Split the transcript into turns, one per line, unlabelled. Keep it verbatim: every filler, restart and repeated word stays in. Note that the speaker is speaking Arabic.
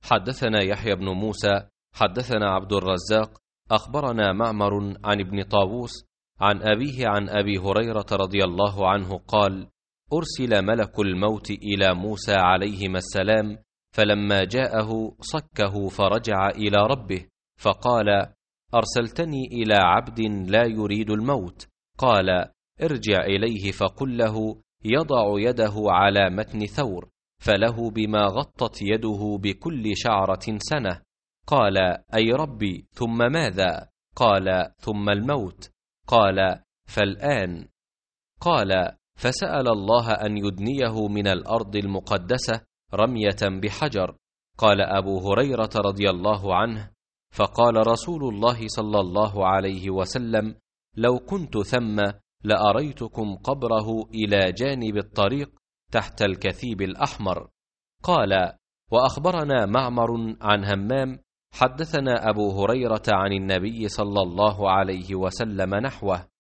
حدثنا يحيى بن موسى حدثنا عبد الرزاق أخبرنا معمر عن ابن طاووس عن أبيه عن أبي هريرة رضي الله عنه قال: أرسل ملك الموت إلى موسى عليهما السلام، فلما جاءه صكه فرجع إلى ربه فقال: أرسلتني إلى عبد لا يريد الموت. قال: ارجع إليه فقل له يضع يده على متن ثور، فله بما غطت يده بكل شعرة سنة. قال: أي ربي، ثم ماذا؟ قال: ثم الموت. قال: فالآن. قال: فسأل الله أن يدنيه من الأرض المقدسة رمية بحجر. قال أبو هريرة رضي الله عنه: فقال رسول الله صلى الله عليه وسلم: لو كنت ثم لأريتكم قبره إلى جانب الطريق تحت الكثيب الأحمر. قال: وأخبرنا معمر عن همام حدثنا أبو هريرة عن النبي صلى الله عليه وسلم نحوه.